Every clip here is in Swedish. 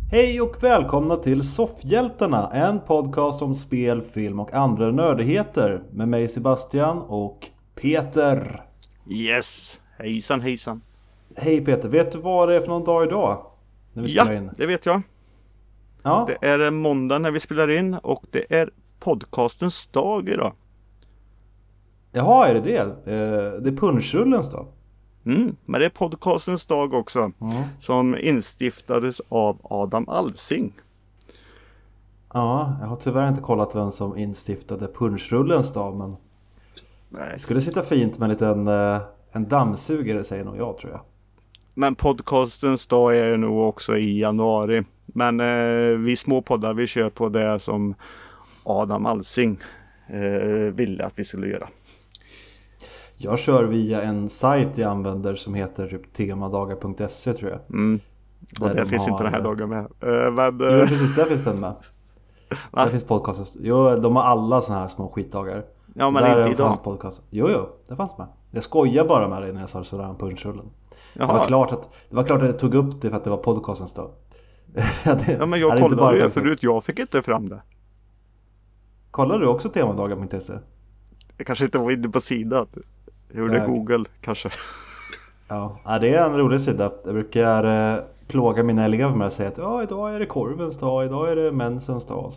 Hej och välkomna till Soffhjältarna, en podcast om spel, film och andra nördigheter med mig Sebastian och Peter. Yes, hejsan hejsan. Hej Peter, vet du vad det är för någon dag idag? När vi spelar in? Det vet jag. Ja, Det är måndag när vi spelar in och det är podcastens dag idag. jaha, är det det? Det är punschrullens dag. Men det är podcastens dag också. Som instiftades av Adam Alsing. Ja, jag har tyvärr inte kollat vem som instiftade punschrullens dag, men det skulle sitta fint med en dammsugare, säger nog jag, tror jag. Men podcastens dag är nog också i januari. Men vi små poddar, vi kör på det som Adam Alsing ville att vi skulle göra. Jag kör via en sajt jag använder som heter typ temadagar.se, tror jag. Och där finns inte den här dagen med. Jo, precis, där finns den med. Där finns podcasten. Jo, de har alla såna här små skitdagar. Ja, så men där inte idag. Podcast. Jo, det fanns med. Jag skojar bara med dig när jag sa sådär om punschrullen. Det Jaha. var klart att jag tog upp det för att det var podcastens dag. Ja, men jag kollade ju förut, jag fick inte fram det. Kollar du också temadagar.se? Jag kanske inte var inne på sidan. Jag gjorde Google kanske. Ja, det är en rolig sida. Jag brukar plåga mina elever med att säga att idag är det korvens dag, idag är det mensens dag.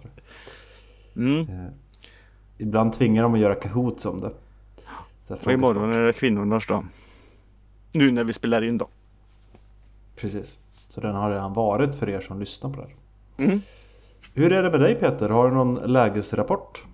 Ibland tvingar de att göra Kahoots om det. Och imorgon är det kvinnornas dag. Nu när vi spelar in då. Precis. Så den har redan varit för er som lyssnar på det här. Hur är det med dig, Peter? Har du någon lägesrapport?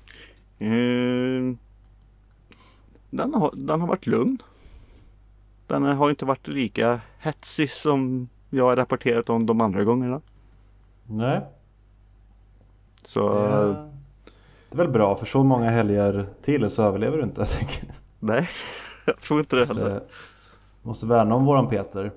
Den har varit lugn. Den har inte varit lika hetsig som jag har rapporterat om de andra gångerna. Nej. Så det är väl bra, för så många helger till så överlever du inte, jag tänker. Nej, jag tror inte det heller. Måste värna om våran Peter.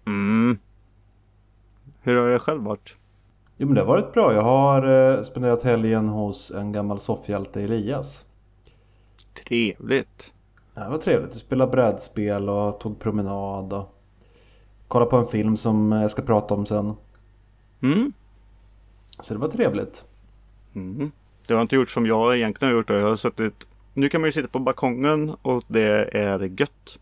Hur har det själv varit? Jo, men det har varit bra. Jag har spenderat helgen hos en gammal soffhjälte, Elias. Trevligt. Ja, det var trevligt. Vi spelade brädspel och tog promenad och kollade på en film som jag ska prata om sen. Så det var trevligt. Det har inte gjort som jag egentligen har gjort. Jag har suttit. Nu kan man ju sitta på balkongen och det är gött.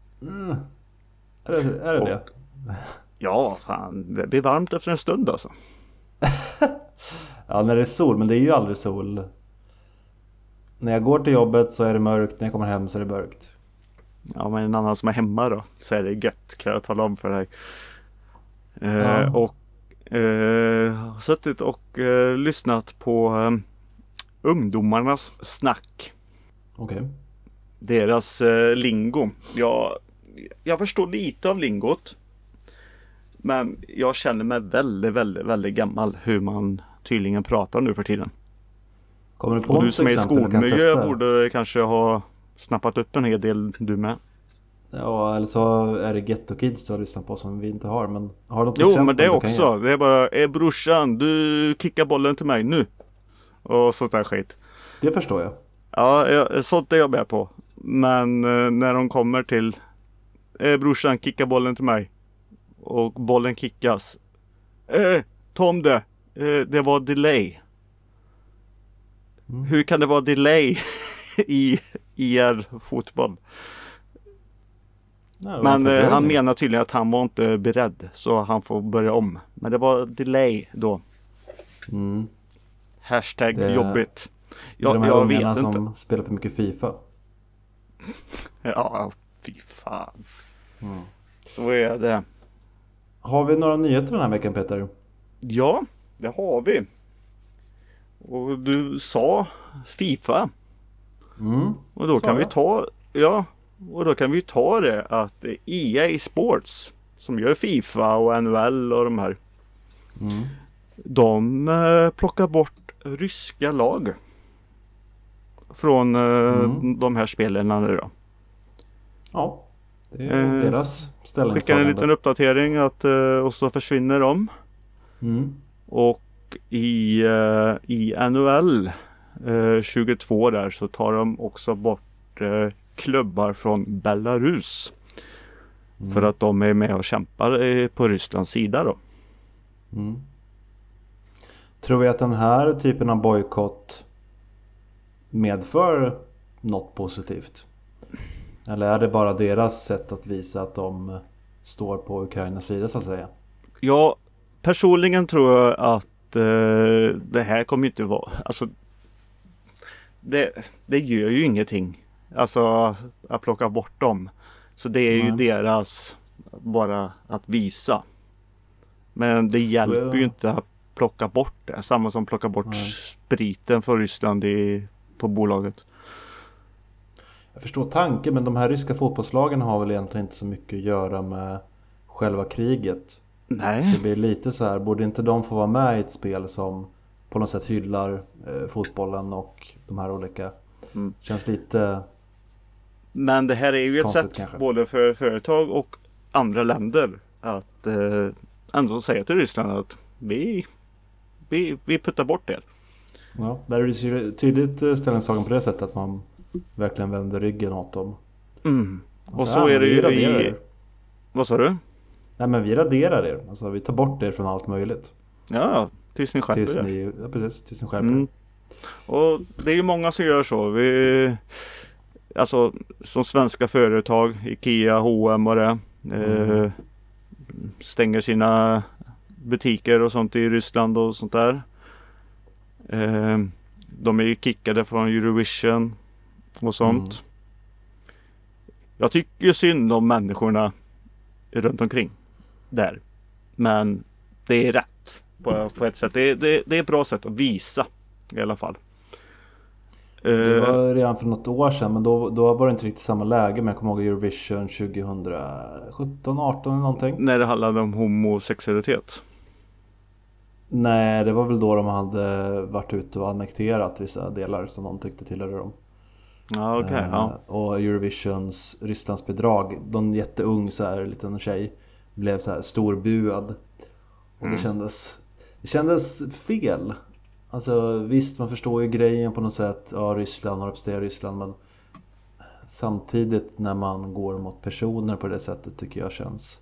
Är det? Ja, fan. Det blir varmt efter en stund alltså. Ja, när det är sol, men det är ju aldrig sol. När jag går till jobbet så är det mörkt, när jag kommer hem så är det mörkt. Ja, men en annan som är hemma då, så är det gött, kan jag tala om för dig. Och suttit och lyssnat på ungdomarnas snack. Okej. Deras lingo. Jag förstår lite av lingot. Men jag känner mig väldigt, väldigt, väldigt gammal hur man tydligen pratar nu för tiden. Kommer du på och du som är i exempel skolmiljö borde kanske ha snappat upp en hel del du med. Ja, eller så är det Ghetto Kids du har lyssnat på som vi inte har. Men har du något exempel? Jo, men det också. Det är bara, brorsan, du kickar bollen till mig nu. Och sånt där skit. Det förstår jag. Ja, sånt är jag med på. Men när de kommer till brorsan, kicka bollen till mig. Och bollen kickas. Tom det var delay. Hur kan det vara delay i er fotboll? Nej, men han menar tydligen att han var inte beredd. Så han får börja om. Men det var delay då. Hashtag jobbigt. Jag vet inte. Som spelar för mycket FIFA. Ja, fy fan. Så är det. Har vi några nyheter den här veckan, Peter? Ja, det har vi. Och du sa FIFA. Och då kan vi ta det att EA Sports som gör FIFA och NHL och de här. De plockar bort ryska lag från de här spelarna nu då. Ja, det är deras ställningstagande. Skickar en liten uppdatering att och så försvinner de. Och i NHL 22 där så tar de också bort klubbar från Belarus. För att de är med och kämpar på Rysslands sida då. Mm. Tror vi att den här typen av bojkott medför något positivt? Eller är det bara deras sätt att visa att de står på Ukrainas sida så att säga? Ja, personligen tror jag att det här kommer inte vara, alltså det gör ju ingenting. Alltså att plocka bort dem. Så det är ju deras bara att visa. Men det hjälper ju inte att plocka bort det. Samma som plocka bort spriten för Ryssland på bolaget. Jag förstår tanken, men de här ryska fotbollslagen har väl egentligen inte så mycket att göra med själva kriget. Nej. Det blir lite så här, borde inte de få vara med i ett spel som på något sätt hyllar fotbollen och de här olika. Känns lite. Men det här är ju ett sätt kanske, både för företag och andra länder att ändå säga till Ryssland att vi puttar bort det. Ja, där är det ju tydligt ställningstagande på det sättet att man verkligen vänder ryggen åt dem. Och så är det ju Vad sa du? Nej, men vi raderar er. Alltså vi tar bort er från allt möjligt. Ja, tills ni skärper er. Ja, precis, tills ni skärper er. Och det är ju många som gör så. Alltså som svenska företag, Ikea, H&M och det stänger sina butiker och sånt i Ryssland och sånt där. De är ju kickade från Eurovision och sånt. Jag tycker synd om människorna runt omkring där. Men det är rätt på ett sätt. Det är ett bra sätt att visa i alla fall. Det var redan för något år sedan, men då var det inte riktigt samma läge. Men jag kommer ihåg Eurovision 2017, 18 eller någonting. När det handlade om homosexualitet. Nej, det var väl då de hade varit ute och annekterat vissa delar som de tyckte tillhörde dem. Ja, okej. Ja. Och Eurovisions Rysslandsbidrag, någon jätteung så här liten tjej blev så här storbuad. Och det kändes fel. Alltså visst, man förstår ju grejen på något sätt. Ja, Ryssland har representerat Ryssland, men samtidigt när man går mot personer på det sättet tycker jag känns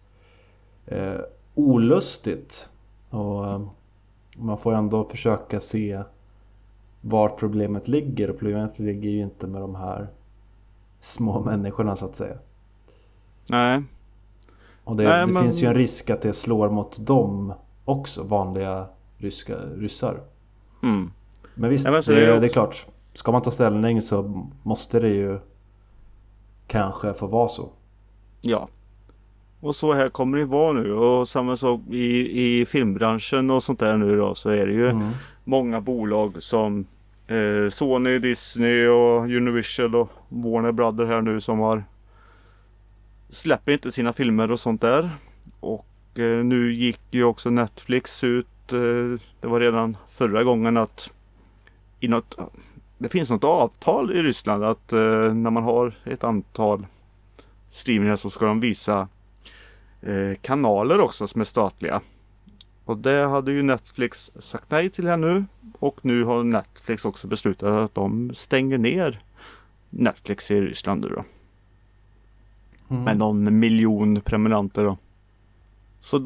olustigt. Och man får ändå försöka se var problemet ligger. Och problemet ligger ju inte med de här små människorna så att säga. Nej. Och det finns ju en risk att det slår mot dem också, vanliga ryssar. Men visst, det är klart. Ska man ta ställning så måste det ju kanske få vara så. Ja. Och så här kommer det vara nu. Och samma sak i filmbranschen och sånt där nu då, så är det ju många bolag som Sony, Disney och Universal och Warner Brothers här nu som släpper inte sina filmer och sånt där. Och nu gick ju också Netflix ut, det var redan förra gången att det finns något avtal i Ryssland att när man har ett antal streamningar så ska de visa kanaler också som är statliga. Och det hade ju Netflix sagt nej till här nu. Och nu har Netflix också beslutat att de stänger ner Netflix i Ryssland då. Med någon miljon prenumeranter då. Så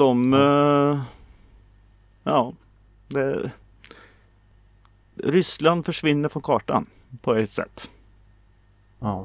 Ryssland försvinner från kartan på ett sätt. Ja.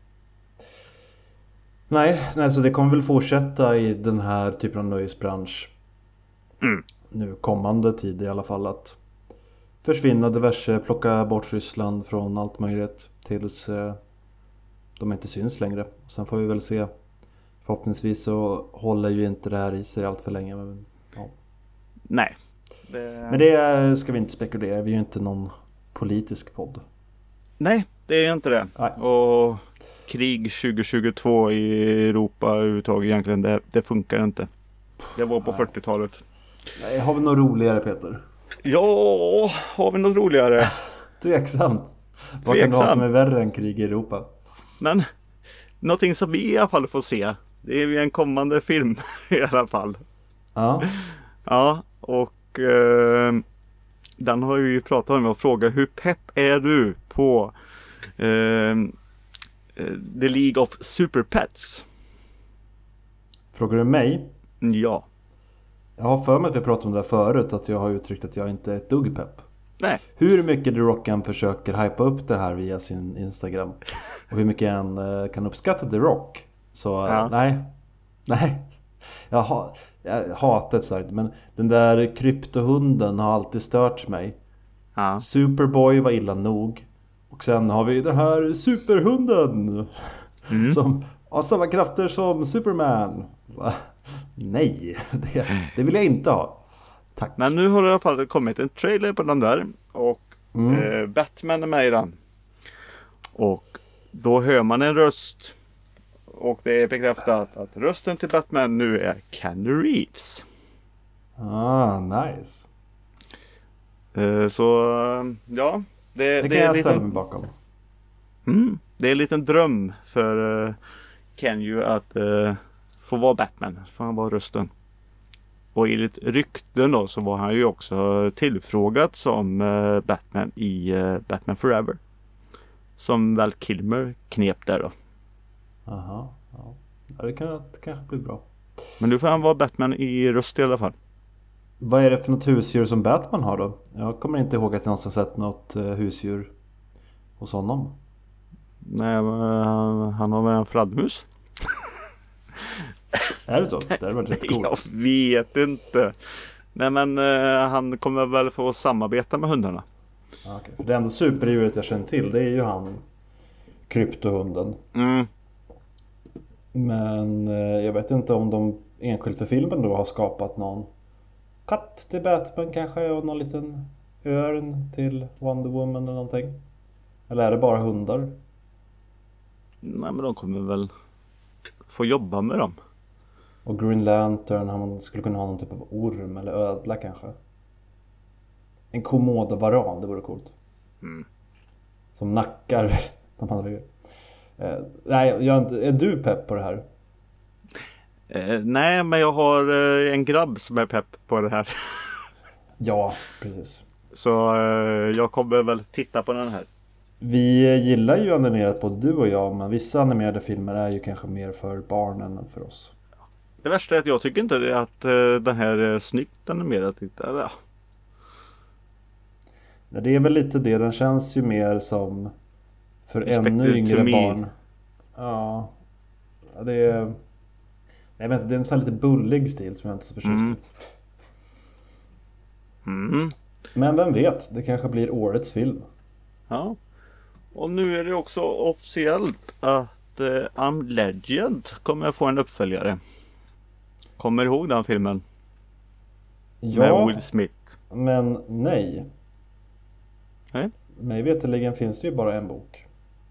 Nej, så det kommer väl fortsätta i den här typen av nöjesbransch nu kommande tid i alla fall, att försvinna diverse, plocka bort Ryssland från allt möjligt tills de inte syns längre. Sen får vi väl se. Förhoppningsvis så håller ju inte det här i sig allt för länge. Men, ja. Nej. Men det ska vi inte spekulera. Vi är ju inte någon politisk podd. Nej, det är inte det. Nej. Och krig 2022 i Europa överhuvudtaget egentligen, det funkar inte. Det var på 40-talet. Nej, har vi något roligare, Peter? Ja, har vi något roligare? Tveksamt. Vad kan det ha som är värre än krig i Europa? Men någonting som vi i alla fall får se, det är ju en kommande film i alla fall. Ja. Ja, och den har vi ju pratat om och frågat hur pepp är du på The League of Super Pets? Frågar du mig? Ja. Jag har för mig att vi pratade om det här förut, att jag har uttryckt att jag inte är ett dugg pepp. Nej. Hur mycket The Rock än försöker hypa upp det här via sin Instagram och hur mycket han kan uppskatta The Rock, så nej. Jag hatar det starkt, men den där kryptohunden har alltid stört mig. Ja. Superboy var illa nog. Och sen har vi den här superhunden som har samma krafter som Superman. Nej, det vill jag inte ha. Tack. Men nu har det i alla fall kommit en trailer på den där. Och Batman är med i den. Och då hör man en röst. Och det är bekräftat att rösten till Batman nu är Keanu Reeves. Nice. Så ja. Det kan jag ställa mig bakom. Det är en liten dröm för Keanu att få vara Batman. Får han vara rösten. Och enligt rykten då så var han ju också tillfrågad som Batman i Batman Forever. Som Val Kilmer knep där då. Aha, ja. Det kanske blir bra. Men nu får han vara Batman i röst i alla fall. Vad är det för något husdjur som Batman har då? Jag kommer inte ihåg att jag någonsin sett något husdjur hos honom. Nej, han har väl en fladdermus. Är det så? Det var rätt coolt. Jag vet inte. Nej, men han kommer väl få samarbeta med hundarna. Okay. För det enda superdjuret jag känner till, det är ju han kryptohunden. Men jag vet inte om de enskilt för filmen då har skapat någon katt till Batman kanske, och någon liten örn till Wonder Woman eller någonting. Eller är det bara hundar? Nej, men de kommer väl få jobba med dem. Och Green Lantern, han skulle kunna ha någon typ av orm eller ödla kanske. En komodo-varan, det vore coolt. Som nackar de andra. Nej, är du pepp på det här? Nej, men jag har en grabb som är pepp på det här. Ja, precis. Så jag kommer väl titta på den här. Vi gillar ju animerat både du och jag, men vissa animerade filmer är ju kanske mer för barnen än för oss. Det värsta är att jag tycker inte att den här är snyggt animerad. Ja. Det är väl lite det, den känns ju mer som för ännu yngre barn. Ja, det är... Jag vet inte, det är en sån här lite bullig stil som jag inte så förtjust i. Men vem vet, det kanske blir årets film. Ja. Och nu är det också officiellt att I'm Legend kommer att få en uppföljare. Kommer du ihåg den filmen? Ja, med Will Smith. Men nej. Nej. Mig veterligen finns det ju bara en bok.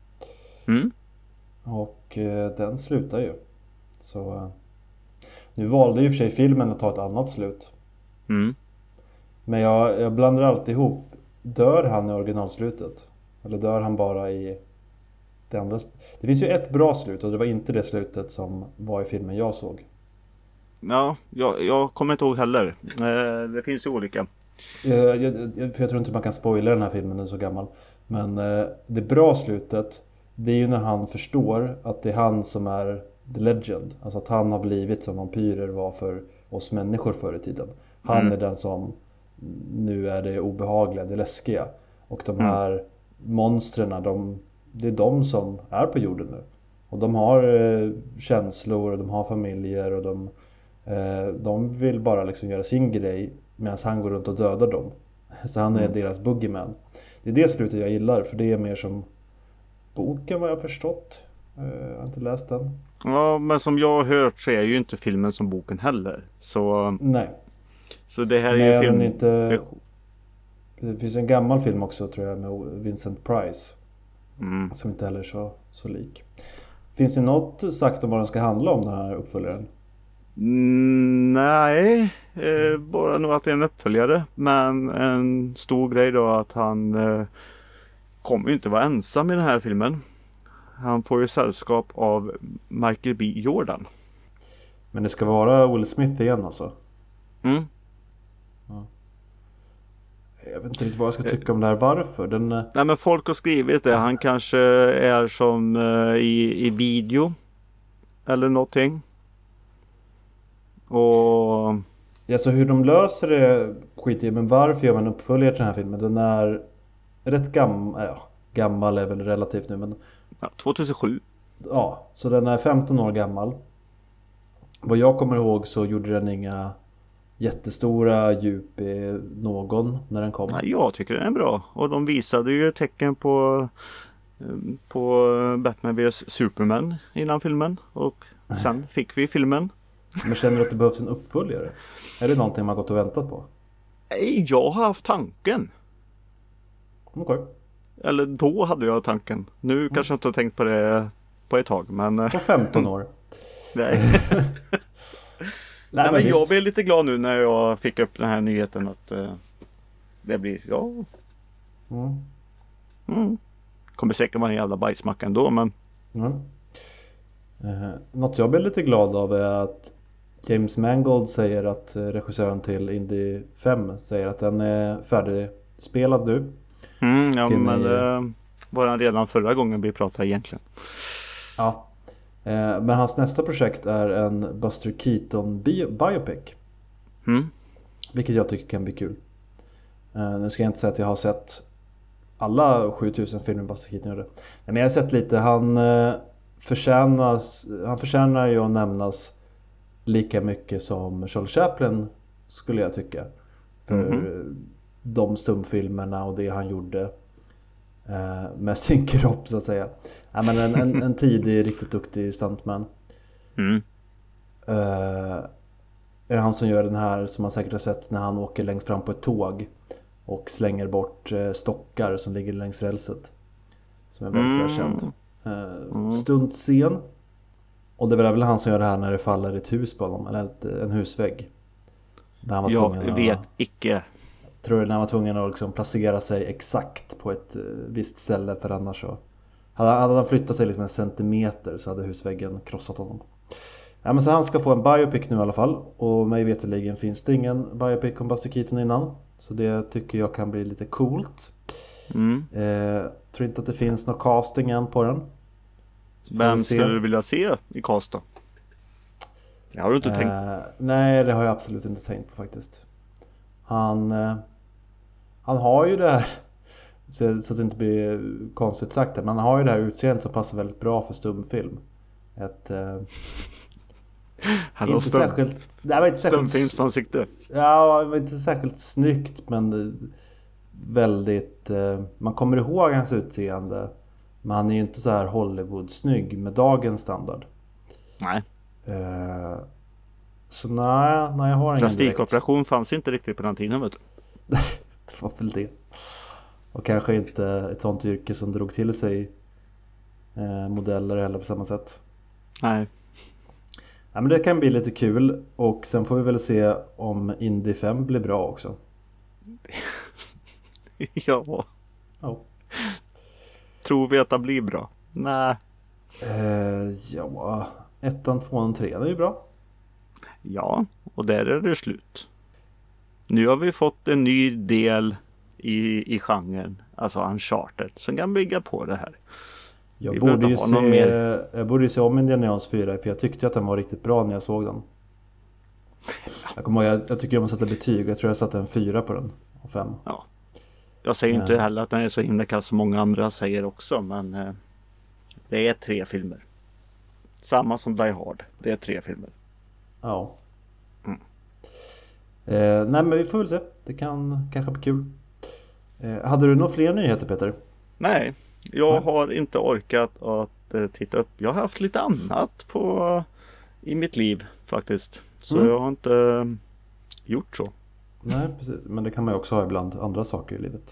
Och den slutar ju. Så nu valde ju för sig filmen att ta ett annat slut. Men jag blandar alltid ihop. Dör han i originalslutet? Eller dör han bara i det andra? Det finns ju ett bra slut, och det var inte det slutet som var i filmen jag såg. Ja, jag kommer inte ihåg heller. Det finns ju olika. För jag tror inte man kan spoila den här filmen, den är så gammal. Men det bra slutet, det är ju när han förstår att det är han som är the legend. Alltså att han har blivit som vampyrer var för oss människor förr i tiden. Han är den som nu är det obehagliga, det läskiga. Och de här monstren, det är de som är på jorden nu. Och de har känslor, och de har familjer, och de vill bara liksom göra sin grej medan han går runt och dödar dem. Så han är deras boogeyman. Det är det slutet jag gillar, för det är mer som boken vad jag har förstått. Jag har inte läst den. Ja, men som jag har hört så är ju inte filmen som boken heller. Så nej. Så det här är ju film. Inte... Det finns en gammal film också tror jag med Vincent Price. Som inte heller är så lik. Finns det något sagt om vad den ska handla om, den här uppföljaren? Nej, bara nog att det är en uppföljare. Men en stor grej då att han kommer ju inte vara ensam i den här filmen. Han får ju sällskap av Michael B. Jordan. Men det ska vara Will Smith igen alltså? Ja. Jag vet inte riktigt vad jag ska tycka om det här. Varför? Nej, men folk har skrivit det. Han kanske är som i video. Eller någonting. Och Så hur de löser det skit i, men varför gör man en uppföljare till den här filmen? Den är rätt gammal är väl relativt nu, men Ja, 2007. ja, så den är 15 år gammal. Vad jag kommer ihåg så gjorde den inga jättestora djup i någon när den kom. Ja, jag tycker den är bra. Och de visade ju tecken på Batman vs Superman innan filmen. Och sen fick vi filmen. Men känner du att det behövs en uppföljare? Är det någonting man gått och väntat på? Nej, jag har haft tanken. Okej. Eller då hade jag tanken. Nu kanske jag inte har tänkt på det på ett tag. Men... På 15 år. Nej. Nej, men jag visst. blev lite glad nu när jag fick upp den här nyheten att det blir, ja. Kommer säkert vara en jävla bajsmacka ändå, men... Något jag blir lite glad av är att James Mangold säger att regissören till Indy 5 säger att den är färdigspelad nu. Ja, men var han redan förra gången vi pratade egentligen. Ja. Men hans nästa projekt är en Buster Keaton biopic. Vilket jag tycker kan bli kul. Nu ska jag inte säga att jag har sett alla 7000 filmer Buster Keaton gjorde. Men jag har sett lite. Han förtjänar ju att nämnas lika mycket som Charlie Chaplin, skulle jag tycka. För de stumfilmerna och det han gjorde med sin kropp, så att säga. Ja, men en tidig, riktigt duktig stuntman. Är han som gör den här som man säkert har sett när han åker längst fram på ett tåg och slänger bort stockar som ligger längs rälset. Som är väldigt känd. Stuntscen. Och det är väl han som gör det här när det faller ett hus på honom, eller en husvägg. Där han var Jag vet icke. Tror när han var tvungen att liksom placera sig exakt på ett visst ställe, för annars så hade han flyttat sig liksom en centimeter så hade husväggen krossat honom. Ja, men så han ska få en biopic nu i alla fall. Och mig veterligen finns det ingen biopic om Buster Keaton innan. Så det tycker jag kan bli lite coolt. Tror inte att det finns någon casting än på den. Vem skulle du vilja se i cast då? Det har du inte tänkt på. Nej, det har jag absolut inte tänkt på faktiskt. Han har ju det här, så att det inte blir konstigt sagt, men han har ju det här utseendet som passar väldigt bra för stumfilm. Han har stumfilmsansikte. Ja, det var inte särskilt snyggt, men väldigt, man kommer ihåg hans utseende, men han är ju inte så här Hollywood-snygg med dagens standard. Nej. Så nej, jag har ingen direkt. Plastikoperation fanns inte riktigt på den tiden, vet du. Det var väl det. Och kanske inte ett sånt yrke som drog till sig modeller eller på samma sätt. Nej. Ja, men det kan bli lite kul. Och sen får vi väl se om Indy 5 blir bra också. Ja. Tror vi att det blir bra? Nej. Ja, 1, 2, 3 är ju bra. Ja, och där är det slut. Nu har vi fått en ny del i genren, alltså Uncharted, som kan bygga på det här. Jag borde ju se om Indiana Jones 4, för jag tyckte att den var riktigt bra när jag såg den. Jag tycker jag måste sätta betyg. Jag tror jag satte en 4 på den och 5. Ja. Jag säger inte heller att den är så himla kass som många andra säger också, men det är 3 filmer. Samma som Die Hard, det är 3 filmer. Ja. Nej, men vi får väl se. Det kan kanske bli kul. Hade du några fler nyheter, Peter? Nej, jag har inte orkat att titta upp. Jag har haft lite annat i mitt liv faktiskt. Så jag har inte gjort så. Nej, precis. Men det kan man ju också ha ibland, andra saker i livet.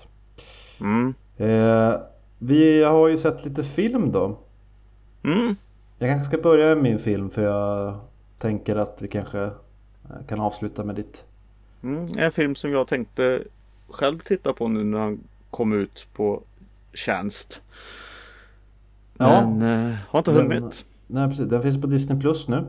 Vi har ju sett lite film då. Jag kanske ska börja med min film, för jag tänker att vi kanske kan avsluta med ditt. En film som jag tänkte själv titta på nu när han kom ut på tjänst. Men har inte hunnit. Nej, precis. Den finns på Disney Plus nu.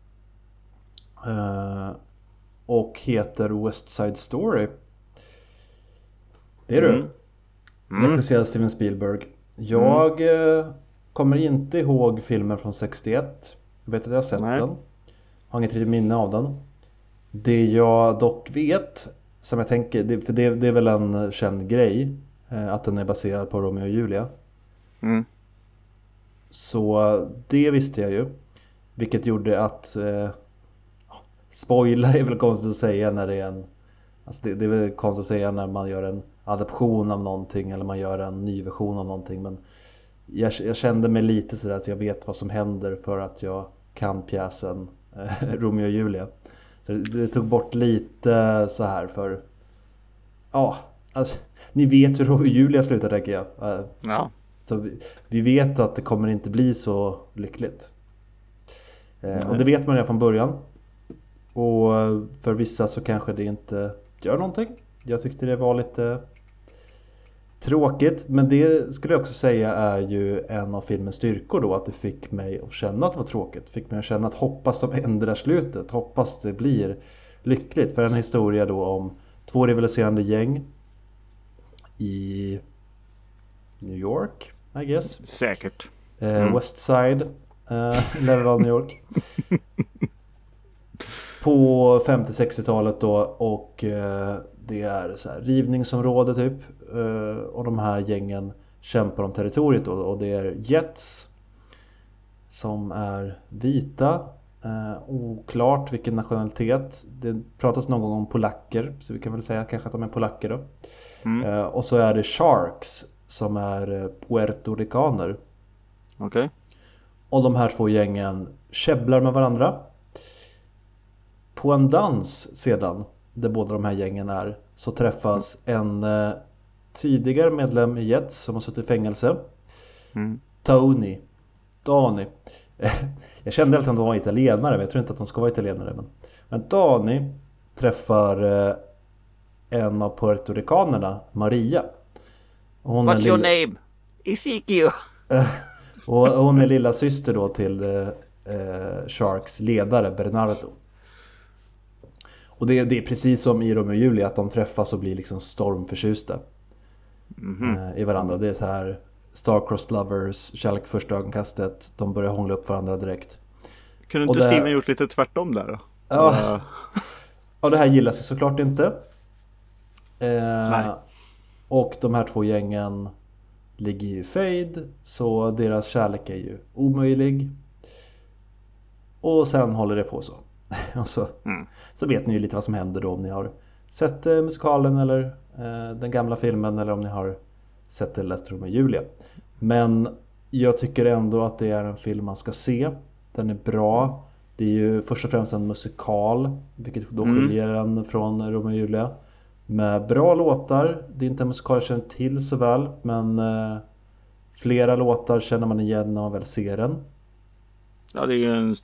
Och heter West Side Story. Det är du. Regisserad Steven Spielberg. Jag kommer inte ihåg filmen från 61. Jag vet att jag har sett den. Har inget riktigt minne av den. Det jag dock vet, som jag tänker, för det är väl en känd grej, att den är baserad på Romeo och Julia. Mm. Så det visste jag ju. Vilket gjorde att spoila är väl konstigt att säga när det är en... Alltså det är väl konstigt att säga när man gör en adaption av någonting eller man gör en ny version av någonting. Men jag kände mig lite sådär att jag vet vad som händer för att jag kan pjäsen Romeo och Julia. Så det tog bort lite så här för... Ja, alltså ni vet hur Romeo och Julia slutar, tänker jag. Ja. Så vi vet att det kommer inte bli så lyckligt. Och det vet man redan från början. Och för vissa så kanske det inte gör någonting. Jag tyckte det var lite tråkigt. Men det skulle jag också säga är ju en av filmens styrkor då. Att det fick mig att känna att det var tråkigt. Fick mig att känna att hoppas de ändrar slutet. Hoppas det blir lyckligt. För en historia då om 2 rivaliserande gäng i New York, I guess. Säkert. West Side level av New York. På 50-60-talet då. Och det är så här rivningsområde typ. Och de här gängen kämpar om territoriet då. Och det är Jets som är vita. Oklart vilken nationalitet. Det pratas någon gång om polacker. Så vi kan väl säga kanske att de är polacker då. Och så är det Sharks som är puertoricaner. Okej. Och de här 2 gängen käbblar med varandra. På en dans sedan, där båda de här gängen är, så träffas en tidigare medlem i Jets som har suttit i fängelse. Tony. Jag kände alltid att de var italienare, men jag tror inte att de ska vara italienare. Men Tony träffar en av puertoricanerna, Maria. What's your name? Ezekiel. Och hon är lilla syster då till Sharks ledare Bernardo. Och det är precis som i Romeo och Julia, att de träffas och blir liksom stormförtjusta i varandra. Det är så här star-crossed lovers, kärlek första ögonkastet. De börjar hångla upp varandra direkt. Kunde inte Steven gjort lite tvärtom där då? Ja, och det här gillas ju såklart inte. Nej. Och de här 2 gängen ligger ju i fade, så deras kärlek är ju omöjlig. Och sen håller det på så. Och så vet ni ju lite vad som händer då om ni har sett musikalen eller den gamla filmen, eller om ni har sett eller läst Romeo och Julia. Men jag tycker ändå att det är en film man ska se. Den är bra. Det är ju först och främst en musikal, vilket då skiljer den från Romeo och Julia. Med bra låtar. Det är inte en musikal jag känner till så väl, men flera låtar känner man igen när man väl ser den. Ja, det är ju en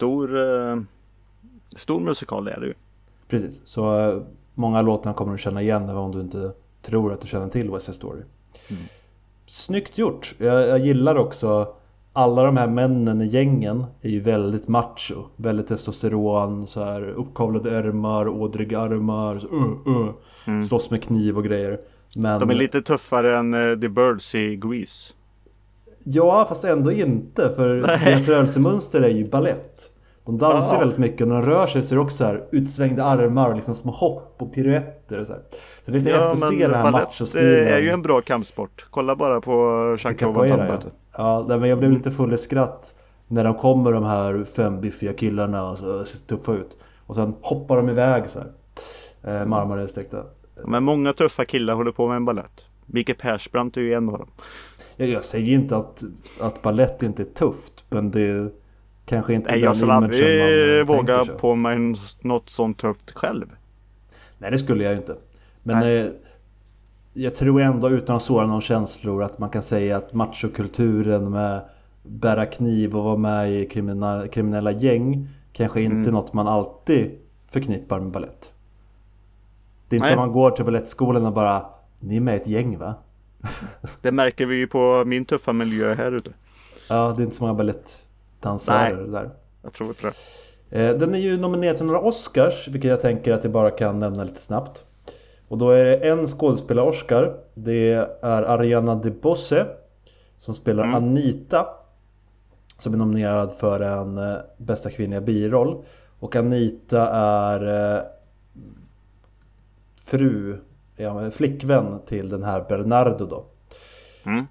stor musikal, det är det ju. Precis, så många låtarna kommer du känna igen även om du inte tror att du känner till West Side Story. Snyggt gjort. Jag gillar också alla de här männen i gängen är ju väldigt macho, väldigt testosteron, så här uppkavlade ärmar, ådriga armar, så, slåss med kniv och grejer. Men de är lite tuffare än The Birds i Grease. Ja, fast ändå inte, för deras rörelsemönster är ju ballett. De dansar väldigt mycket och när de rör sig så är det också så här utsvängda armar och liksom små hopp och piruetter och så här. Så det är lite häftigt att se den här machostilen. Det är ju en bra kampsport. Kolla bara på Jean-Claude. Ja, men jag blev lite full i skratt när de kommer, de här 5 biffiga killarna och så ser tuffa ut. Och sen hoppar de iväg så här. Med armarna sträckta. Men många tuffa killar håller på med en ballett. Mikael Persbrandt är ju en av dem. Jag säger inte att ballett inte är tufft, men det kanske inte... Nej, jag skulle aldrig våga på mig något sånt tufft själv. Nej, det skulle jag inte. Men jag tror ändå, utan att såra någon känslor, att man kan säga att machokulturen med bära kniv och vara med i kriminella gäng kanske inte är något man alltid förknippar med ballett. Det är inte som man går till ballettskolan och bara, ni är med ett gäng, va? Det märker vi ju på min tuffa miljö här ute. Ja, det är inte så många ballettdansare där. Jag tror inte det. Den är ju nominerad till några Oscars, vilket jag tänker att jag bara kan nämna lite snabbt. Och då är det en skådespelare-Oscar. Det är Ariana DeBose som spelar Anita, som är nominerad för en bästa kvinnliga biroll. Och Anita är flickvän till den här Bernardo då. Mm.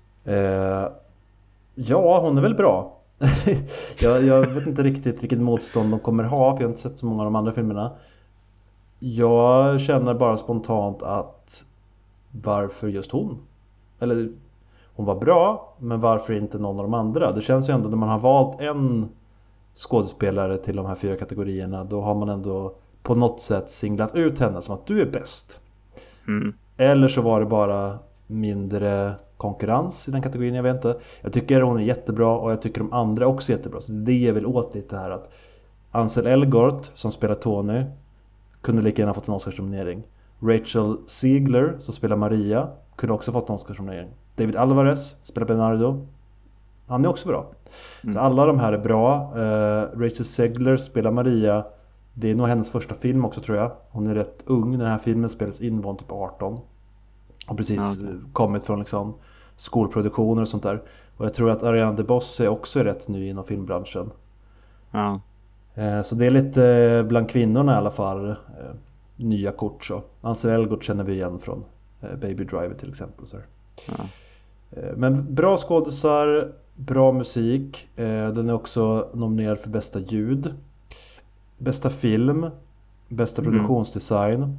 Ja, hon är väl bra. jag vet inte riktigt vilket motstånd de kommer ha, för jag har inte sett så många av de andra filmerna. Jag känner bara spontant att varför just hon? Eller hon var bra, men varför inte någon av de andra? Det känns ju ändå när man har valt en skådespelare till de här 4 kategorierna, då har man ändå på något sätt singlat ut henne som att du är bäst. Mm. Eller så var det bara mindre konkurrens i den kategorin, jag vet inte. Jag tycker hon är jättebra och jag tycker de andra också är jättebra. Så det är väl åt lite här att Ansel Elgort som spelar Tony kunde lika gärna fått en Oscarsnominering. Rachel Ziegler som spelar Maria kunde också fått en Oscarsnominering. David Alvarez spelar Bernardo. Han är också bra. Så alla de här är bra. Rachel Ziegler spelar Maria. Det är nog hennes första film också, tror jag. Hon är rätt ung. Den här filmen spelas in var typ 18. Och precis kommit från liksom skolproduktioner och sånt där. Och jag tror att Ariana DeBose är också rätt ny inom filmbranschen. Ja. Så det är lite bland kvinnorna i alla fall nya kort så. Ansel Elgort känner vi igen från Baby Driver till exempel. Så Ja. men bra skådisar, bra musik. Den är också nominerad för bästa ljud, bästa film, bästa produktionsdesign,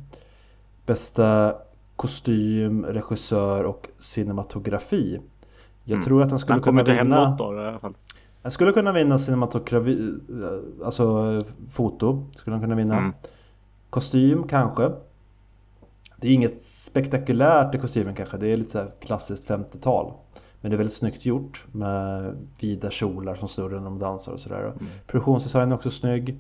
bästa kostym, regissör och cinematografi. Jag tror att den skulle kunna vinna. vinna. Något då, i alla fall. Jag skulle kunna vinna cinematografi, alltså foto skulle den kunna vinna. Kostym kanske. Det är inget spektakulärt i kostymen kanske. Det är lite så här klassiskt 50-tal. Men det är väldigt snyggt gjort med vida kjolar som snurrar när de dansar och sådär. Produktionsdesign är också snygg.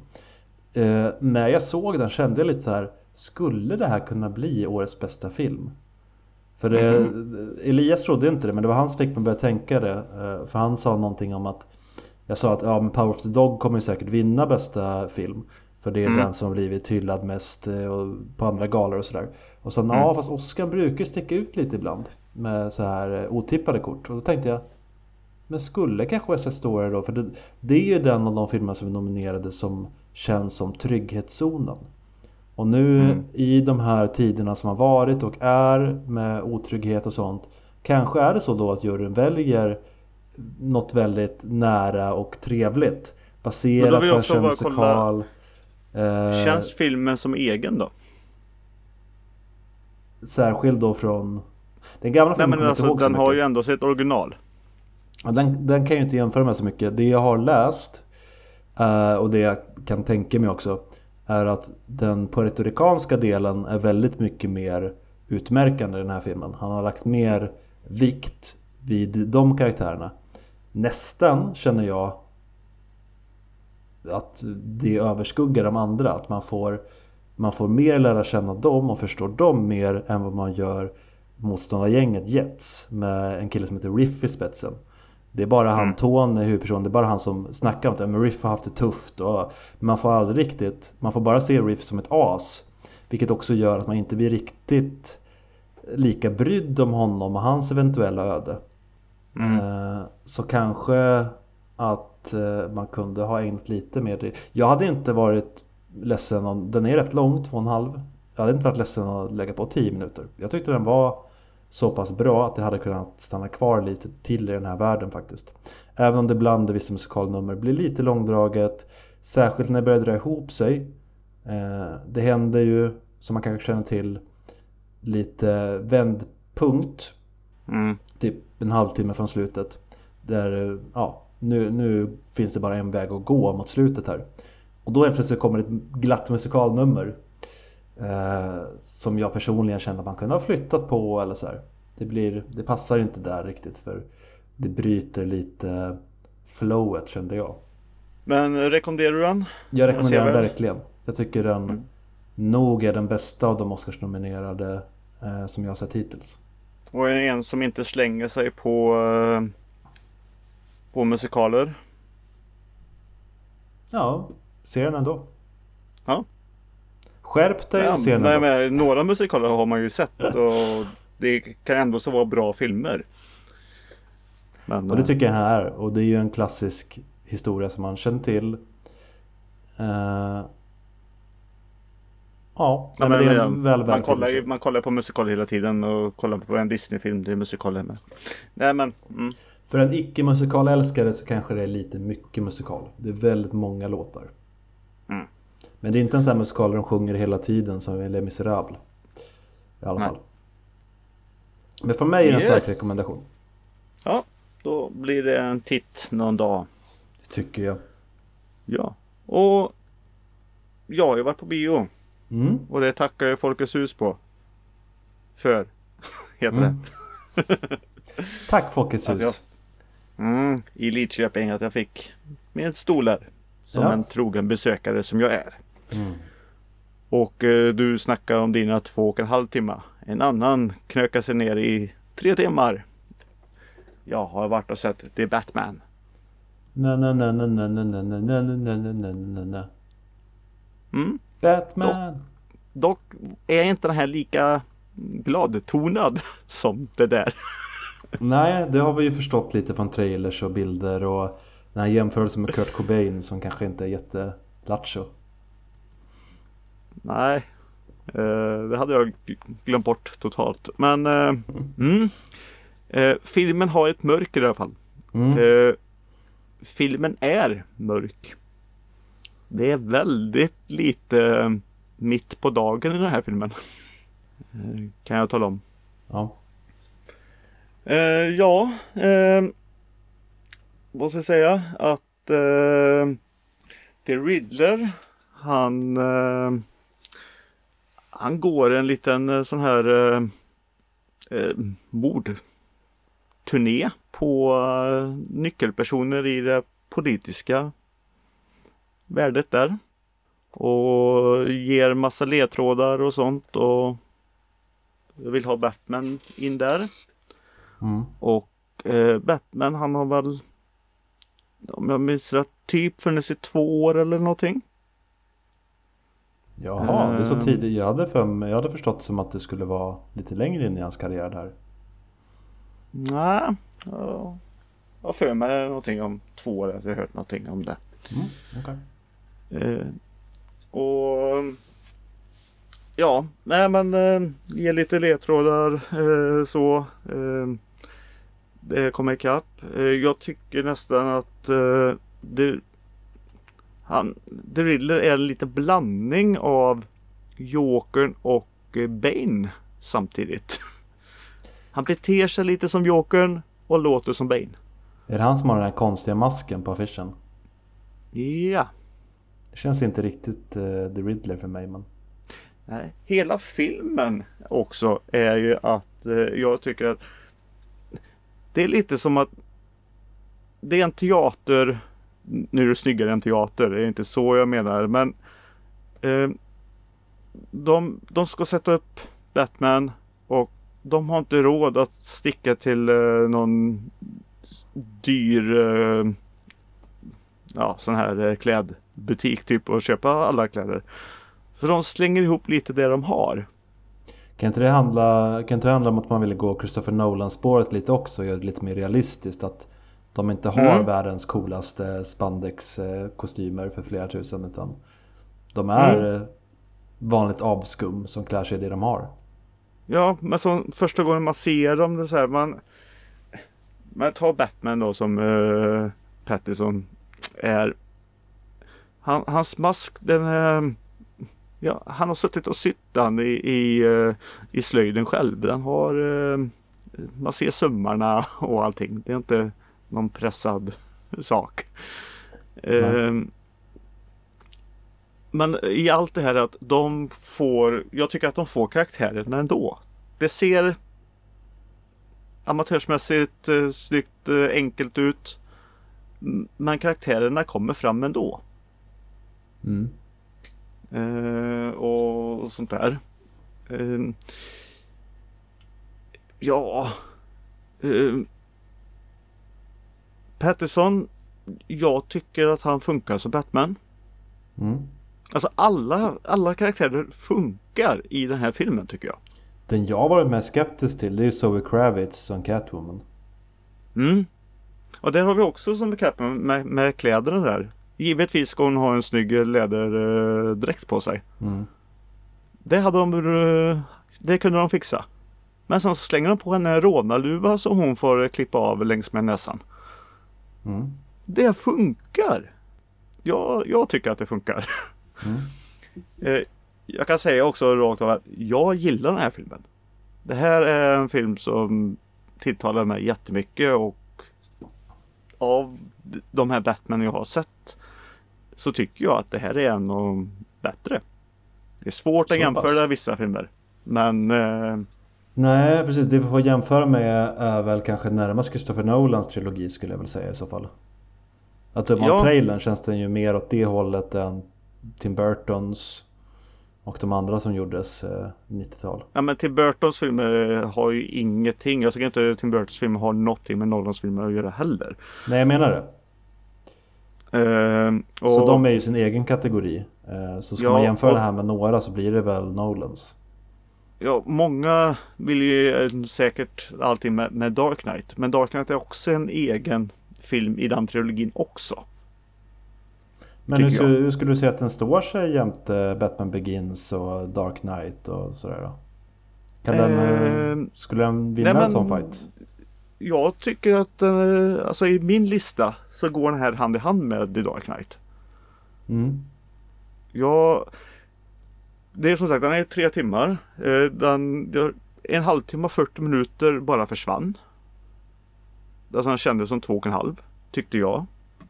När jag såg den kände jag lite så här, skulle det här kunna bli årets bästa film? För Elias trodde inte det, men det var han som fick mig börja tänka det. För han sa någonting om att jag sa att men Power of the Dog kommer ju säkert vinna bästa film. För det är den som har blivit hyllad mest på andra galor och sådär. Och så fast Oscar brukar sticka ut lite ibland med så här otippade kort. Och då tänkte jag, men skulle kanske West Side Story då? För det är ju den av de filmer som är nominerade som känns som trygghetszonen. Och nu i de här tiderna som har varit och är med otrygghet och sånt, kanske är det så då att juryn väljer något väldigt nära och trevligt baserat på en känd musikal. Känns filmen som egen då? Särskild då från den gamla filmen. Nej, men alltså, den har ju ändå sitt original. Ja, den kan jag ju inte jämföra med så mycket. Det jag har läst och det jag kan tänka mig också är att den puertoricanska delen är väldigt mycket mer utmärkande i den här filmen. Han har lagt mer vikt vid de karaktärerna. Nästan känner jag att det överskuggar de andra. Att man får mer lära känna dem och förstå dem mer än vad man gör motståndargänget Jets med en kille som heter Riff i spetsen. Det är bara han, Tony, huvudpersonen, det är bara han som snackar om att Riff har haft det tufft och man får aldrig riktigt, man får bara se Riff som ett as, vilket också gör att man inte blir riktigt lika brydd om honom och hans eventuella öde. Så kanske att man kunde ha ägnat lite mer. Jag hade inte varit ledsen om, den är rätt lång, 2,5. Jag hade inte varit ledsen att lägga på 10 minuter. Jag tyckte den var så pass bra att det hade kunnat stanna kvar lite till i den här världen faktiskt. Även om det bland vissa musikalnummer blir lite långdraget, särskilt när det börjar dra ihop sig. Det händer ju, som man kanske känner till, lite vändpunkt. Typ en halvtimme från slutet. Där, nu finns det bara en väg att gå mot slutet här. Och då helt plötsligt kommer ett glatt musikalnummer. Som jag personligen känner att man kunde ha flyttat på eller så här. Det passar inte där riktigt, för det bryter lite flowet, kände jag. Men rekommenderar du den? Jag rekommenderar den verkligen. Jag tycker den nog är den bästa av de Oscarsnominerade som jag har sett hittills. Och en som inte slänger sig på musikaler. Ja, ser den ändå. Ja. Skärp dig och se den ändå. Men några musikaler har man ju sett och det kan ändå så vara bra filmer. Men, och det tycker jag här, och det är ju en klassisk historia som man känner till. Ja, Ja, men det är men, en väl man kollar musik. man kollar på musikal hela tiden och kollar på en Disney-film, det är musikaler med. Nej men, För en icke-musikalälskare så kanske det är lite mycket musikal. Det är väldigt många låtar. Mm. Men det är inte en sån här musikal där de sjunger hela tiden som Les Misérables. I alla Nej. fall. Men för mig är det en stark Yes. rekommendation. Ja, då blir det en titt någon dag. Tycker jag. Ja, och jag har ju varit på bio. Mm. Och det tackar jag Folkets hus på. För, heter det. Tack Folkets Att hus. I Lidköping att jag fick med stolar. Som Ja. en trogen besökare som jag är. Mm. Och du snackar om dina 2,5 timmar. En annan knökar sig ner i 3 timmar. Jag har varit och sett The Batman. Na na na na na na na na na na na na na. Mm. Batman. Dock är inte den här lika gladtonad som det där. Nej, det har vi ju förstått lite från trailers och bilder och den här jämförelsen med Kurt Cobain som kanske inte är jättelattjo. Nej, det hade jag glömt bort totalt. Men filmen har ett mörker i alla fall. Filmen är mörk. Det är väldigt lite mitt på dagen i den här filmen. Kan jag tala om. Ja. Vad ska jag säga? Att The Riddler han går en liten sån här mordturné på nyckelpersoner i det politiska värdet där. Och ger massa ledtrådar och sånt och jag vill ha Batman in där. Och Batman han har väl, om jag minns rätt, typ funnits i 2 år eller någonting. Jaha, det är så tidigt. Jag hade förstått som att det skulle vara lite längre in i hans karriär där. Nej, jag har för mig någonting om 2 år. Jag har hört någonting om det. Okay. Och ja, nej men ge lite ledtrådar så. Det kommer ikapp. Jag tycker nästan att The Riddler är en liten blandning av Jokern och Bane samtidigt. Han beter sig lite som Jokern och låter som Bane. Är det han som har den här konstiga masken på affischen? Ja. Det känns inte riktigt The Riddler för mig, men... Nej, hela filmen också är ju att jag tycker att det är lite som att det är en teater. Nu är det snyggare än teater, det är inte så jag menar, men de ska sätta upp Batman och de har inte råd att sticka till någon dyr sån här klädbutik typ och köpa alla kläder. Så de slänger ihop lite det de har. Kan inte det handla om att man vill gå Christopher Nolan-spåret lite också och göra det lite mer realistiskt, att de inte har världens coolaste spandex-kostymer för flera tusen, utan de är vanligt avskum som klär sig i det de har. Ja, men så första gången man ser dem, det är så här, man tar Batman då som Pattinson är. Hans mask, den är, han har suttit och sytt den i slöjden själv. Den har man ser sömmarna och allting. Det är inte någon pressad sak. Men i allt det här att jag tycker att de får karaktärerna ändå. Det ser amatörsmässigt snyggt, enkelt ut. Men karaktärerna kommer fram ändå. Och sånt där. Pattinson, jag tycker att han funkar som Batman. Alltså alla karaktärer funkar i den här filmen tycker jag. Den jag varit mest skeptisk till, det är ju Zoe Kravitz som Catwoman. Och där har vi också som Catwoman med kläderna där. Givetvis ska hon ha en snygg läderdräkt på sig. Det kunde de fixa. Men sen slänger de på en rånarluva som hon får klippa av längs med näsan. Mm. Det funkar. Jag tycker att det funkar. Jag kan säga också rakt av att jag gillar den här filmen. Det här är en film som tilltalar mig jättemycket, och av de här Batman jag har sett så tycker jag att det här är en av bättre. Det är svårt att jämföra vissa filmer. Men... Nej, precis. Det vi får jämföra med är väl kanske närmast Christopher Nolans trilogi, skulle jag väl säga i så fall. Att döma av trailern känns den ju mer åt det hållet än Tim Burtons och de andra som gjordes 90-tal. Ja, men Tim Burtons filmer har ju ingenting. Jag tycker inte Tim Burtons filmer har någonting med Nolans filmer att göra heller. Nej, jag menar det. Så de är ju sin egen kategori. Så ska man jämföra det här med några så blir det väl Nolans. Ja, många vill ju säkert alltid med Dark Knight. Men Dark Knight är också en egen film i den trilogin också. Men hur skulle du säga att den står sig jämte Batman Begins och Dark Knight och sådär då? Skulle den vinna en sån fight? Jag tycker att alltså i min lista så går den här hand i hand med The Dark Knight. Det är som sagt, den är 3 timmar. En halvtimme och 40 minuter bara försvann. Alltså den kändes som 2,5 tyckte jag.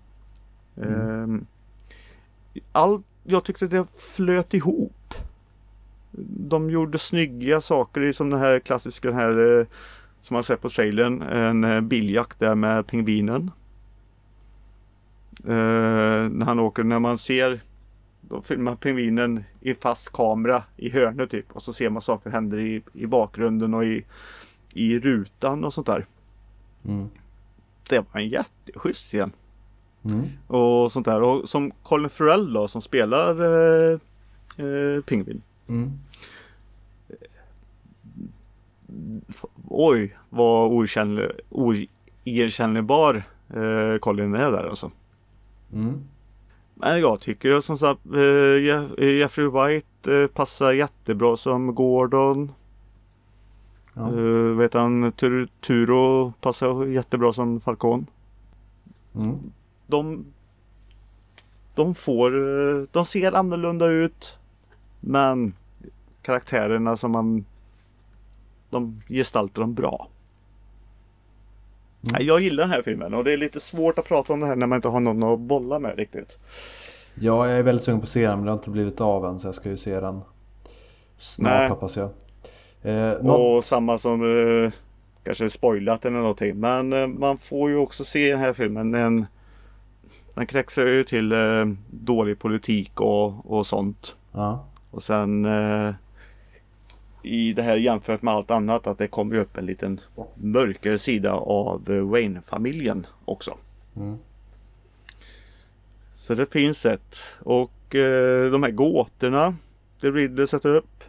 Jag tyckte det flöt ihop. De gjorde snygga saker som den här klassiska som man sett på trailern, en biljakt där med pingvinen. När man ser, då filmar pingvinen i fast kamera i hörnet typ, och så ser man saker händer i bakgrunden och i rutan och sånt där. Det var en jätteschysst scen. Och sånt där. Och som Colin Farrell då, som spelar pingvin. Oj, vad oigenkännbar Colin är där alltså. Men jag tycker som sagt Jeffrey White passar jättebra som Gordon. Vet han, Turo passar jättebra som Falcon. De ser annorlunda ut, men karaktärerna de gestaltar dem bra. Jag gillar den här filmen, och det är lite svårt att prata om det här när man inte har någon att bolla med riktigt. Ja, jag är väldigt sugen på att se den, men det har inte blivit av än, så jag ska ju se den snart, hoppas jag. Och samma som kanske spoilat eller någonting, men man får ju också se den här filmen. Den kräxar ju till dålig politik och sånt. Och sen i det här jämfört med allt annat, att det kommer upp en liten mörkare sida av Wayne-familjen också. Så det finns ett. Och de här gåtorna det Ridley sätter upp,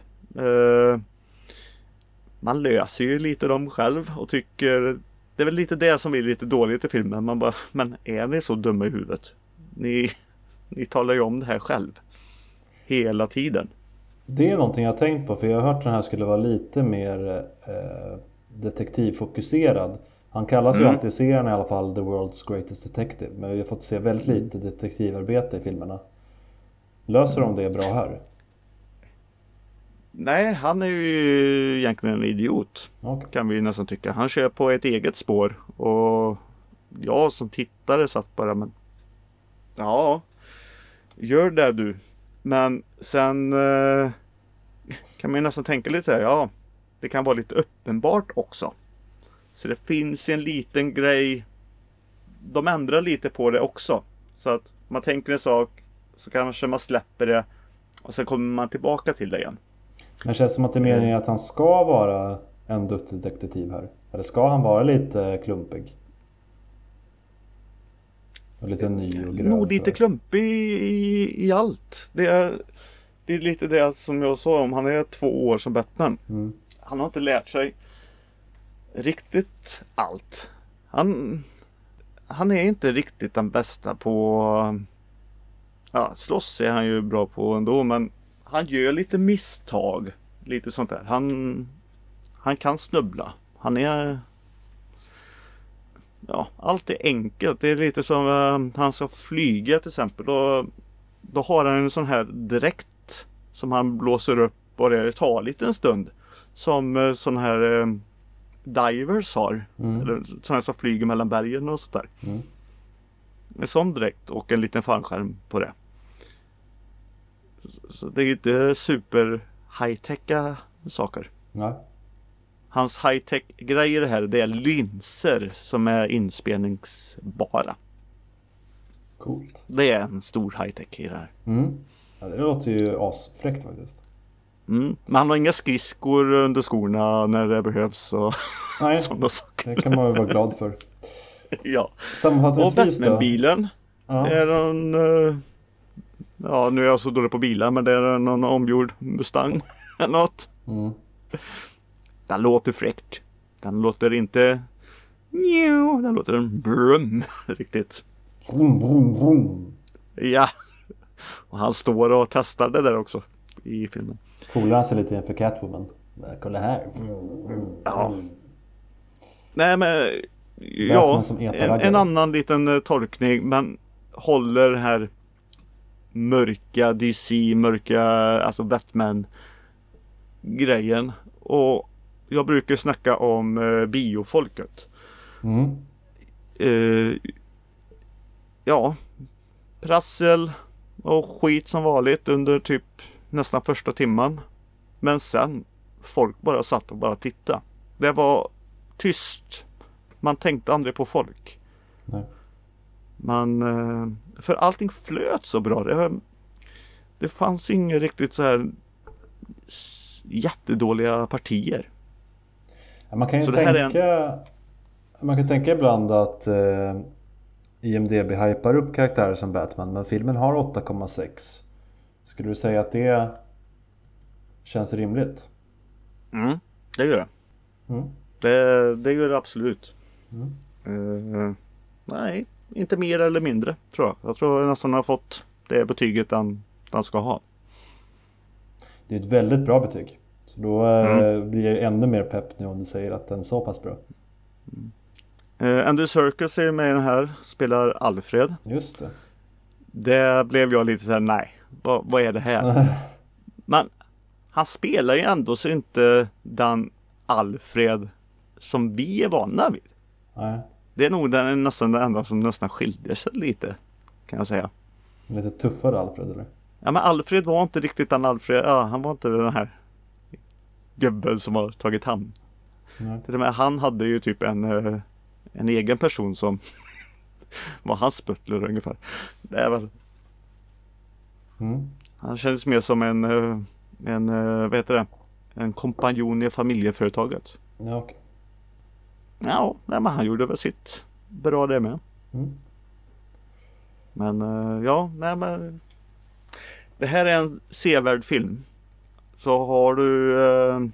man löser ju lite dem själv och tycker det är väl lite det som är lite dåligt i filmen. Man bara, men är ni så dumma i huvudet? Ni talar ju om det här själv hela tiden. Det är någonting jag har tänkt på, för jag har hört att den här skulle vara lite mer detektivfokuserad. Han kallas ju alltid i serien i alla fall The World's Greatest Detective, men vi har fått se väldigt lite detektivarbete i filmerna. Löser de det bra här? Nej, han är ju egentligen en idiot. Kan vi nästan tycka. Han kör på ett eget spår. Och jag som tittare satt bara, men ja, gör det du. Men sen kan man nästan tänka lite så här, ja, det kan vara lite uppenbart också. Så det finns en liten grej. De ändrar lite på det också. Så att man tänker en sak, så kanske man släpper det och sen kommer man tillbaka till det igen. Men känns det som att det är meningen att han ska vara en duktig detektiv här? Eller ska han vara lite klumpig? Och lite ny och grön? Nog lite klumpig i allt. Det är lite det som jag sa om. Han är 2 år som Batman. Han har inte lärt sig riktigt allt. Han är inte riktigt den bästa på... Ja, slåss är han ju bra på ändå, men han gör lite misstag. Lite sånt där. Han kan snubbla. Han är... Ja, allt är enkelt. Det är lite som han ska flyga till exempel. Då har han en sån här dräkt som han blåser upp och det tar lite en stund. Som sån här divers har. Eller såna här som flyger mellan bergen och sådär. En sån dräkt och en liten fallskärm på det. Så det är ju inte super high-techa saker. Nej. Hans high-tech-grejer här, det är linser som är inspelningsbara. Coolt. Det är en stor high-tech i det här. Ja, det låter ju asfräckt faktiskt. Men han har inga skridskor under skorna när det behövs och sådana saker. Det kan man ju vara glad för. Ja. Sammanfattningsvis och Batman-bilen är en... Ja, nu är jag så dålig på bilar, men det är någon omgjord Mustang eller något. Den låter fräckt. Den låter inte... Den låter en brum riktigt. Brum. Ja. Och han står och testar det där också i filmen. Coolare ser lite inför Catwoman. Kolla här. Ja. Nej men... Ja, en annan liten tolkning. Men håller här mörka DC, alltså Batman grejen. Och jag brukar snacka om biofolket. Ja, prassel och skit som vanligt under typ nästan första timman. Men sen folk bara satt och bara tittade. Det var tyst. Man tänkte aldrig på folk. Nej. För allting flöt så bra. Det fanns inga riktigt så här jättedåliga partier. Ja, man kan tänka ibland att IMDb hypar upp karaktärer som Batman, men filmen har 8,6. Skulle du säga att det känns rimligt? Det gör det. Det gör det absolut. Nej, inte mer eller mindre tror jag. Jag tror nästan har fått det betyget den ska ha. Det är ett väldigt bra betyg. Så då blir det ännu mer pepp nu om du säger att den är så pass bra. Andy Serkis är med i den här, spelar Alfred. Just det. Det blev jag lite så här, nej. Vad är det här? Men han spelar ju ändå så inte den Alfred som vi är vana vid. Nej. Det är nog nästan den enda som nästan skiljer sig lite, kan jag säga. Lite tuffare Alfred, eller? Ja, men Alfred var inte riktigt den Alfred. Ja, han var inte den här gubben som har tagit hand. Han hade ju typ en egen person som var hans butler ungefär. Det är väl... Han kändes mer som vad heter det? En kompanjon i familjeföretaget. Ja, okej. Ja, men han gjorde väl sitt bra det med. Men men det här är en sevärd film. Så har du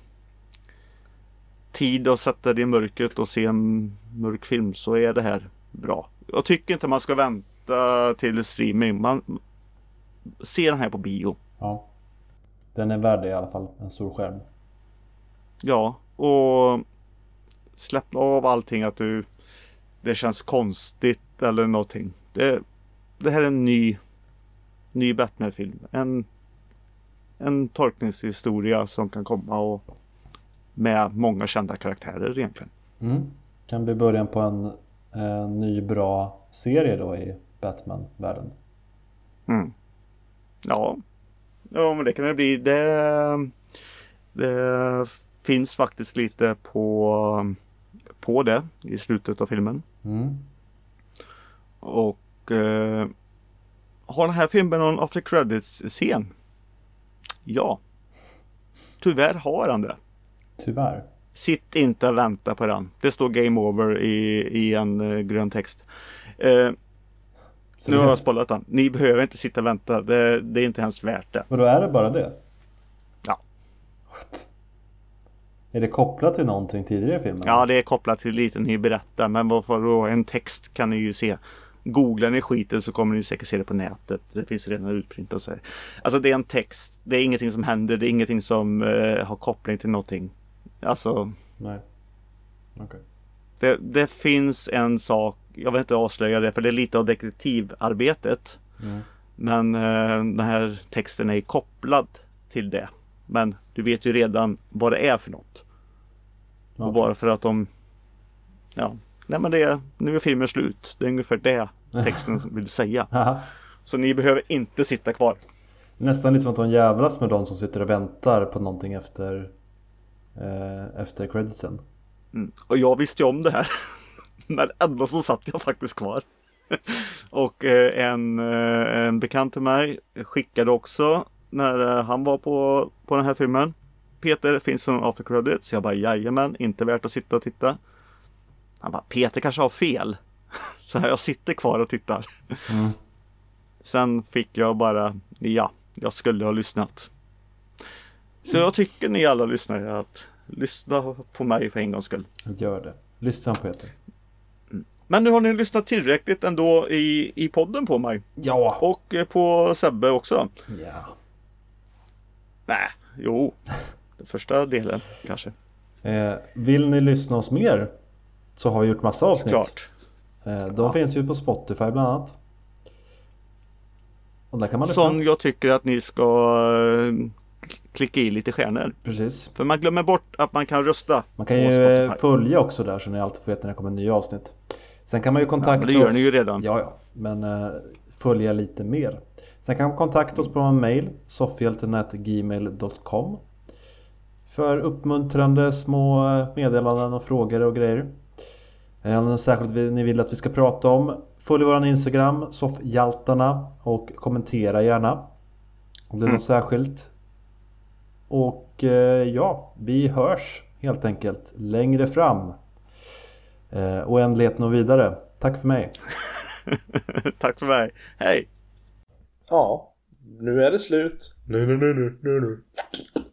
tid att sätta dig i mörkret och se en mörk film, så är det här bra. Jag tycker inte man ska vänta till streaming. Man ser den här på bio. Ja. Den är värd i alla fall, en stor skärm. Ja, och släpp av allting att det känns konstigt eller någonting. Det här är en ny Batman-film. En tolkningshistoria som kan komma och med många kända karaktärer egentligen. Kan bli början på en ny bra serie då i Batman-världen. Ja, men det kan det bli. Det finns faktiskt lite på det i slutet av filmen. Och har den här filmen någon after credits-scen? Ja. Tyvärr har han det. Tyvärr. Sitt inte och vänta på den. Det står game over i en grön text. Nu har jag spoilat den. Ni behöver inte sitta och vänta. Det är inte ens värt det. Och då är det bara det? Ja. What? Är det kopplat till någonting tidigare i filmen? Ja, det är kopplat till lite ni berättar. Men varför då? En text kan ni ju se. googlar ni skiten så kommer ni säkert se det på nätet. Det finns redan utprintat så här. Alltså det är en text. Det är ingenting som händer. Det är ingenting som har koppling till någonting. Alltså. Nej. Okej. Det finns en sak. Jag vill inte avslöja det för det är lite av detektivarbetet. Mm. Men den här texten är kopplad till det. Men du vet ju redan vad det är för något. Okay. Och bara för att de... Ja, nej men nu är filmen slut. Det är ungefär det texten vill säga. Så ni behöver inte sitta kvar. Nästan lite som att de jävlas med de som sitter och väntar på någonting efter creditsen. Och jag visste ju om det här. Men ändå så satt jag faktiskt kvar. Och en bekant till mig skickade också när han var på den här filmen. Peter, finns det någon after credits? Jag bara, jajamän, inte värt att sitta och titta. Han bara, Peter kanske har fel. Så jag sitter kvar och tittar. Sen fick jag bara, jag skulle ha lyssnat. Så jag tycker ni alla lyssnare att lyssna på mig för en gångs skull. Gör det. Lyssna på Peter. Men nu har ni lyssnat tillräckligt ändå i podden på mig. Ja. Och på Sebbe också. Ja. Nej, jo. Den första delen kanske. Vill ni lyssna oss mer så har vi gjort massa avsnitt. Klart. De finns ju på Spotify bland annat. Och där kan man lyssna. Som jag tycker att ni ska klicka i lite stjärnor. Precis. För man glömmer bort att man kan rösta. Man kan ju följa också där så ni alltid får veta när det kommer nya avsnitt. Sen kan man ju kontakta oss. Det gör ni ju redan. Ja. Men följa lite mer. Sen kan man kontakta oss på en mail. soffhjälten@gmail.com för uppmuntrande små meddelanden och frågor och grejer. Särskilt ni vill att vi ska prata om. Följ våran Instagram, soffhjältarna, och kommentera gärna om det är något särskilt. Och vi hörs helt enkelt längre fram. Oändligheten och vidare. Tack för mig. Tack för mig. Hej. Ja, nu är det slut. Nu.